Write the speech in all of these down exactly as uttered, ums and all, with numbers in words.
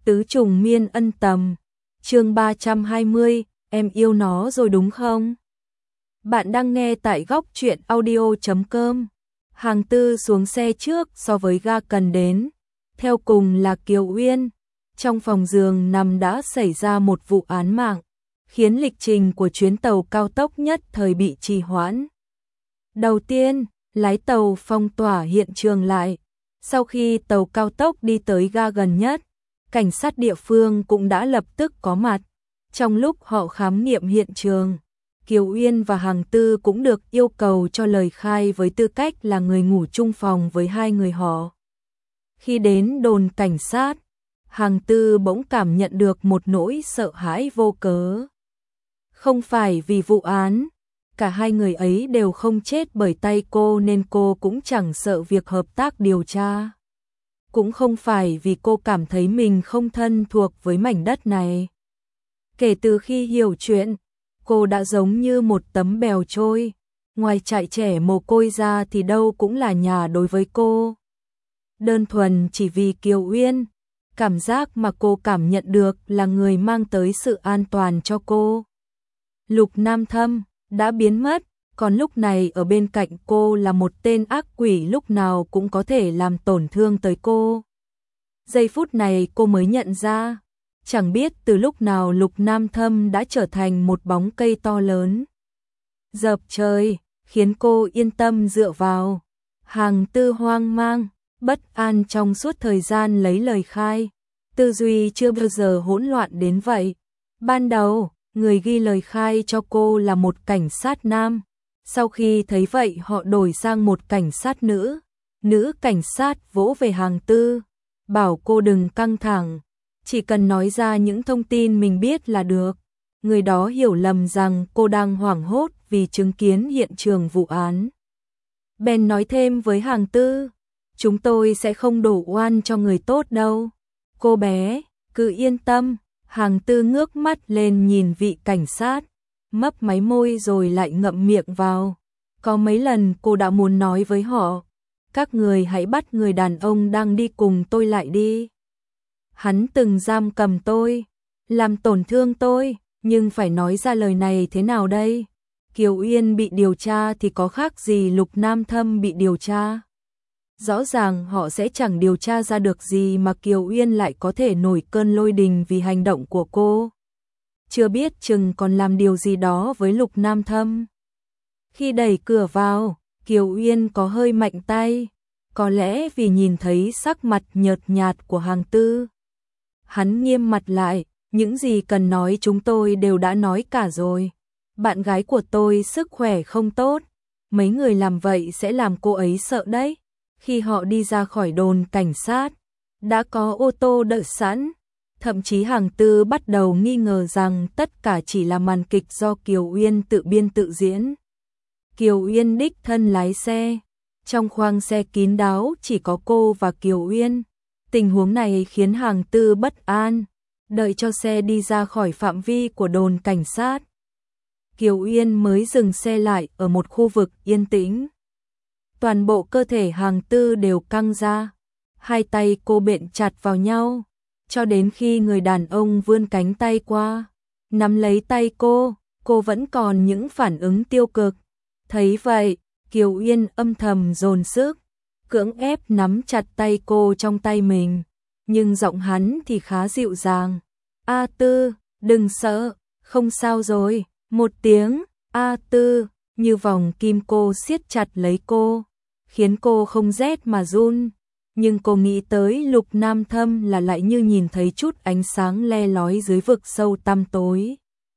Tứ trùng miên ân tầm, chương ba trăm hai mươi, em yêu nó rồi đúng không? Bạn đang nghe tại góc truyện audio chấm com. Hàng Tư xuống xe trước so với ga cần đến. Theo cùng là Kiều Uyên. Trong phòng giường nằm đã xảy ra một vụ án mạng, khiến lịch trình của chuyến tàu cao tốc nhất thời bị trì hoãn. Đầu tiên, lái tàu phong tỏa hiện trường lại. Sau khi tàu cao tốc đi tới ga gần nhất, cảnh sát địa phương cũng đã lập tức có mặt. Trong lúc họ khám nghiệm hiện trường, Kiều Uyên và Hàng Tư cũng được yêu cầu cho lời khai với tư cách là người ngủ chung phòng với hai người họ. Khi đến đồn cảnh sát, Hàng Tư bỗng cảm nhận được một nỗi sợ hãi vô cớ. Không phải vì vụ án, cả hai người ấy đều không chết bởi tay cô nên cô cũng chẳng sợ việc hợp tác điều tra. Cũng không phải vì cô cảm thấy mình không thân thuộc với mảnh đất này. Kể từ khi hiểu chuyện, cô đã giống như một tấm bèo trôi, ngoài trại trẻ mồ côi ra thì đâu cũng là nhà đối với cô. Đơn thuần chỉ vì Kiều Uyên, cảm giác mà cô cảm nhận được là người mang tới sự an toàn cho cô. Lục Nam Thâm đã biến mất, còn lúc này ở bên cạnh cô là một tên ác quỷ lúc nào cũng có thể làm tổn thương tới cô. Giây phút này cô mới nhận ra, chẳng biết từ lúc nào Lục Nam Thâm đã trở thành một bóng cây to lớn, dập trời, khiến cô yên tâm dựa vào. Hàng Tư hoang mang, bất an trong suốt thời gian lấy lời khai, tư duy chưa bao giờ hỗn loạn đến vậy. Ban đầu, người ghi lời khai cho cô là một cảnh sát nam. Sau khi thấy vậy họ đổi sang một cảnh sát nữ. Nữ cảnh sát vỗ về Hàng Tư, bảo cô đừng căng thẳng, chỉ cần nói ra những thông tin mình biết là được. Người đó hiểu lầm rằng cô đang hoảng hốt vì chứng kiến hiện trường vụ án. Bèn nói thêm với Hàng Tư, chúng tôi sẽ không đổ oan cho người tốt đâu. Cô bé, cứ yên tâm. Hàng Tư ngước mắt lên nhìn vị cảnh sát, mấp máy môi rồi lại ngậm miệng vào. Có mấy lần cô đã muốn nói với họ, các người hãy bắt người đàn ông đang đi cùng tôi lại đi. Hắn từng giam cầm tôi, làm tổn thương tôi, nhưng phải nói ra lời này thế nào đây? Kiều Uyên bị điều tra thì có khác gì Lục Nam Thâm bị điều tra? Rõ ràng họ sẽ chẳng điều tra ra được gì mà Kiều Uyên lại có thể nổi cơn lôi đình vì hành động của cô. Chưa biết chừng còn làm điều gì đó với Lục Nam Thâm. Khi đẩy cửa vào, Kiều Uyên có hơi mạnh tay, có lẽ vì nhìn thấy sắc mặt nhợt nhạt của Hàng Tư. Hắn nghiêm mặt lại, những gì cần nói chúng tôi đều đã nói cả rồi. Bạn gái của tôi sức khỏe không tốt, mấy người làm vậy sẽ làm cô ấy sợ đấy. Khi họ đi ra khỏi đồn cảnh sát, đã có ô tô đợi sẵn. Thậm chí Hàng Tư bắt đầu nghi ngờ rằng tất cả chỉ là màn kịch do Kiều Uyên tự biên tự diễn. Kiều Uyên đích thân lái xe. Trong khoang xe kín đáo chỉ có cô và Kiều Uyên. Tình huống này khiến Hàng Tư bất an. Đợi cho xe đi ra khỏi phạm vi của đồn cảnh sát, Kiều Uyên mới dừng xe lại ở một khu vực yên tĩnh. Toàn bộ cơ thể Hàng Tư đều căng ra, hai tay cô bện chặt vào nhau, cho đến khi người đàn ông vươn cánh tay qua, nắm lấy tay cô, cô vẫn còn những phản ứng tiêu cực. Thấy vậy, Kiều Uyên âm thầm dồn sức, cưỡng ép nắm chặt tay cô trong tay mình, nhưng giọng hắn thì khá dịu dàng. A Tư, đừng sợ, không sao rồi. Một tiếng, A Tư, như vòng kim cô siết chặt lấy cô, khiến cô không rét mà run. Nhưng cô nghĩ tới Lục Nam Thâm là lại như nhìn thấy chút ánh sáng le lói dưới vực sâu tăm tối.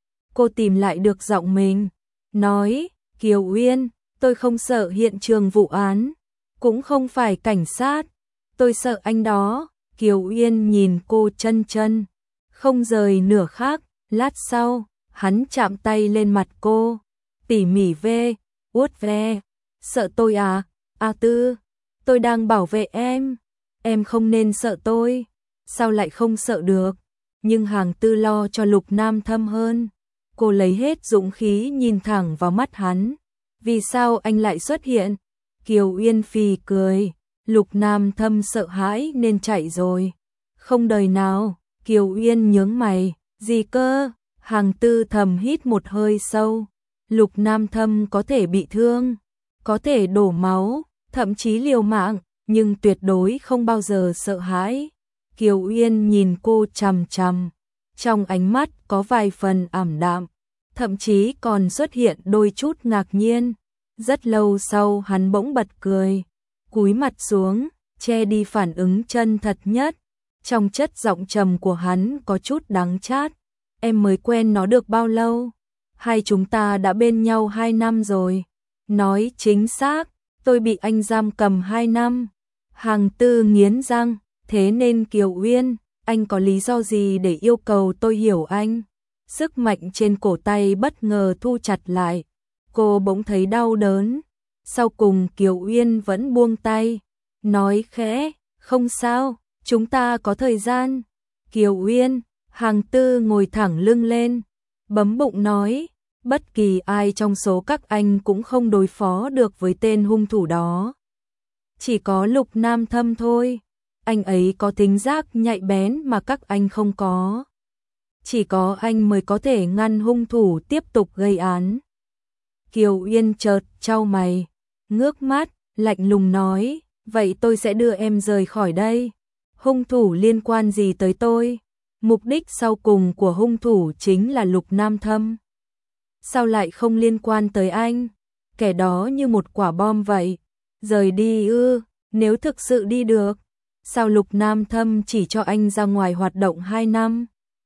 Cô tìm lại được giọng mình, nói, Kiều Uyên, tôi không sợ hiện trường vụ án, cũng không phải cảnh sát, tôi sợ anh đó. Kiều Uyên nhìn cô chân chân, không rời nửa khắc. Lát sau, hắn chạm tay lên mặt cô, tỉ mỉ ve, uốt ve. Sợ tôi à? A Tư, tôi đang bảo vệ em, em không nên sợ tôi. Sao lại không sợ được? Nhưng Hàng Tư lo cho Lục Nam Thâm hơn. Cô lấy hết dũng khí nhìn thẳng vào mắt hắn. Vì sao anh lại xuất hiện? Kiều Uyên phì cười. Lục Nam Thâm sợ hãi nên chạy rồi. Không đời nào, Kiều Uyên nhướng mày, gì cơ? Hàng Tư thầm hít một hơi sâu. Lục Nam Thâm có thể bị thương, có thể đổ máu, thậm chí liều mạng, nhưng tuyệt đối không bao giờ sợ hãi. Kiều Uyên nhìn cô chằm chằm, trong ánh mắt có vài phần ảm đạm, thậm chí còn xuất hiện đôi chút ngạc nhiên. Rất lâu sau hắn bỗng bật cười, cúi mặt xuống, che đi phản ứng chân thật nhất. Trong chất giọng trầm của hắn có chút đắng chát. Em mới quen nó được bao lâu? Hai chúng ta đã bên nhau hai năm rồi. Nói chính xác, tôi bị anh giam cầm hai năm. Hàng Tư nghiến răng, thế nên Kiều Uyên, anh có lý do gì để yêu cầu tôi hiểu anh? Sức mạnh trên cổ tay bất ngờ thu chặt lại. Cô bỗng thấy đau đớn. Sau cùng Kiều Uyên vẫn buông tay, nói khẽ, không sao, chúng ta có thời gian. Kiều Uyên, Hàng Tư ngồi thẳng lưng lên, bấm bụng nói, bất kỳ ai trong số các anh cũng không đối phó được với tên hung thủ đó. Chỉ có Lục Nam Thâm thôi, anh ấy có thính giác nhạy bén mà các anh không có. Chỉ có anh mới có thể ngăn hung thủ tiếp tục gây án. Kiều Uyên chợt chau mày, ngước mắt, lạnh lùng nói, vậy tôi sẽ đưa em rời khỏi đây. Hung thủ liên quan gì tới tôi? Mục đích sau cùng của hung thủ chính là Lục Nam Thâm. Sao lại không liên quan tới anh? Kẻ đó như một quả bom vậy. Rời đi ư, nếu thực sự đi được, sao Lục Nam Thâm chỉ cho anh ra ngoài hoạt động hai năm?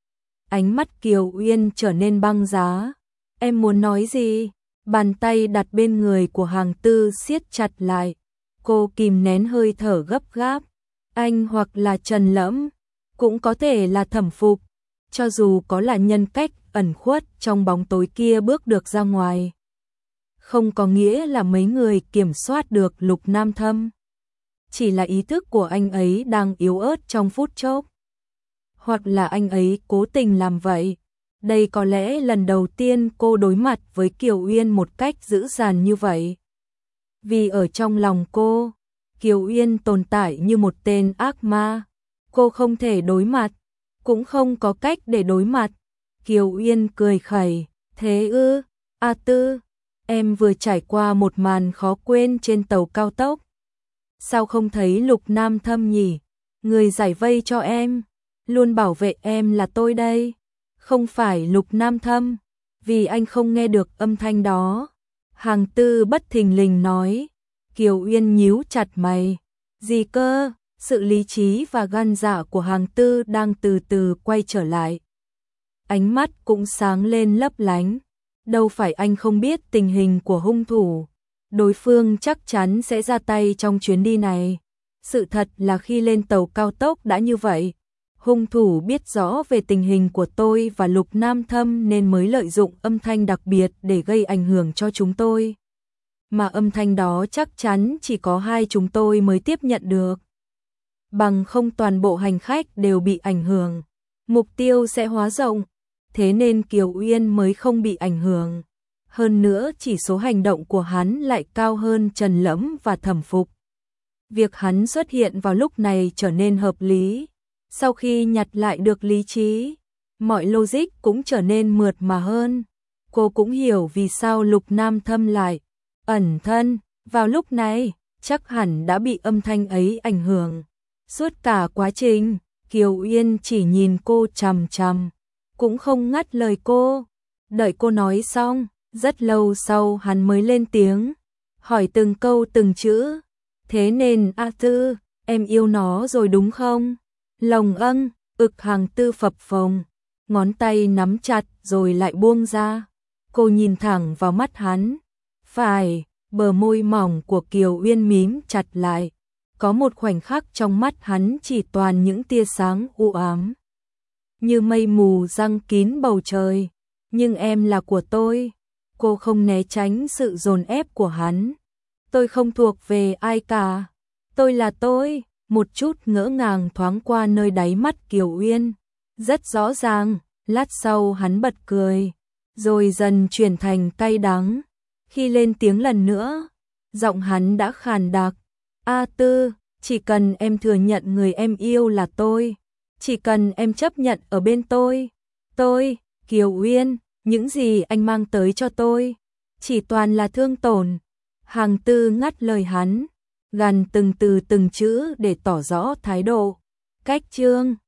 Ánh mắt Kiều Uyên trở nên băng giá. Em muốn nói gì? Bàn tay đặt bên người của Hàng Tư siết chặt lại. Cô kìm nén hơi thở gấp gáp. Anh hoặc là Trần Lẫm, cũng có thể là Thẩm Phục. Cho dù có là nhân cách ẩn khuất trong bóng tối kia bước được ra ngoài, không có nghĩa là mấy người kiểm soát được Lục Nam Thâm. Chỉ là ý thức của anh ấy đang yếu ớt trong phút chốc. Hoặc là anh ấy cố tình làm vậy. Đây có lẽ lần đầu tiên cô đối mặt với Kiều Uyên một cách dữ dằn như vậy. Vì ở trong lòng cô, Kiều Uyên tồn tại như một tên ác ma. Cô không thể đối mặt, cũng không có cách để đối mặt. Kiều Uyên cười khẩy, thế ư, A Tư, em vừa trải qua một màn khó quên trên tàu cao tốc. Sao không thấy Lục Nam Thâm nhỉ? Người giải vây cho em, luôn bảo vệ em là tôi đây. Không phải Lục Nam Thâm, vì anh không nghe được âm thanh đó. Hàng Tư bất thình lình nói. Kiều Uyên nhíu chặt mày. Gì cơ? Sự lý trí và gan dạ của Hàng Tư đang từ từ quay trở lại. Ánh mắt cũng sáng lên lấp lánh. Đâu phải anh không biết tình hình của hung thủ. Đối phương chắc chắn sẽ ra tay trong chuyến đi này. Sự thật là khi lên tàu cao tốc đã như vậy. Hung thủ biết rõ về tình hình của tôi và Lục Nam Thâm nên mới lợi dụng âm thanh đặc biệt để gây ảnh hưởng cho chúng tôi. Mà âm thanh đó chắc chắn chỉ có hai chúng tôi mới tiếp nhận được. Bằng không toàn bộ hành khách đều bị ảnh hưởng. Mục tiêu sẽ hóa rộng. Thế nên Kiều Uyên mới không bị ảnh hưởng. Hơn nữa chỉ số hành động của hắn lại cao hơn Trần Lẫm và Thẩm Phục. Việc hắn xuất hiện vào lúc này trở nên hợp lý. Sau khi nhặt lại được lý trí, mọi logic cũng trở nên mượt mà hơn. Cô cũng hiểu vì sao Lục Nam Thâm lại ẩn thân vào lúc này, chắc hẳn đã bị âm thanh ấy ảnh hưởng. Suốt cả quá trình, Kiều Uyên chỉ nhìn cô chằm chằm, cũng không ngắt lời cô. Đợi cô nói xong, rất lâu sau hắn mới lên tiếng, hỏi từng câu từng chữ. Thế nên A Tư, em yêu nó rồi đúng không? Lòng âng, ực Hàng Tư phập phồng, ngón tay nắm chặt rồi lại buông ra. Cô nhìn thẳng vào mắt hắn. Phải, bờ môi mỏng của Kiều Uyên mím chặt lại. Có một khoảnh khắc trong mắt hắn chỉ toàn những tia sáng u ám. Như mây mù giăng kín bầu trời. Nhưng em là của tôi. Cô không né tránh sự dồn ép của hắn. Tôi không thuộc về ai cả. Tôi là tôi. Một chút ngỡ ngàng thoáng qua nơi đáy mắt Kiều Uyên. Rất rõ ràng, lát sau hắn bật cười. Rồi dần chuyển thành cay đắng. Khi lên tiếng lần nữa, giọng hắn đã khàn đặc. A Tư, chỉ cần em thừa nhận người em yêu là tôi, Chỉ cần em chấp nhận ở bên tôi. Tôi, Kiều Uyên, những gì anh mang tới cho tôi chỉ toàn là thương tổn. Hàng Tư ngắt lời hắn, gằn từng từ từng chữ để tỏ rõ thái độ. Cách chương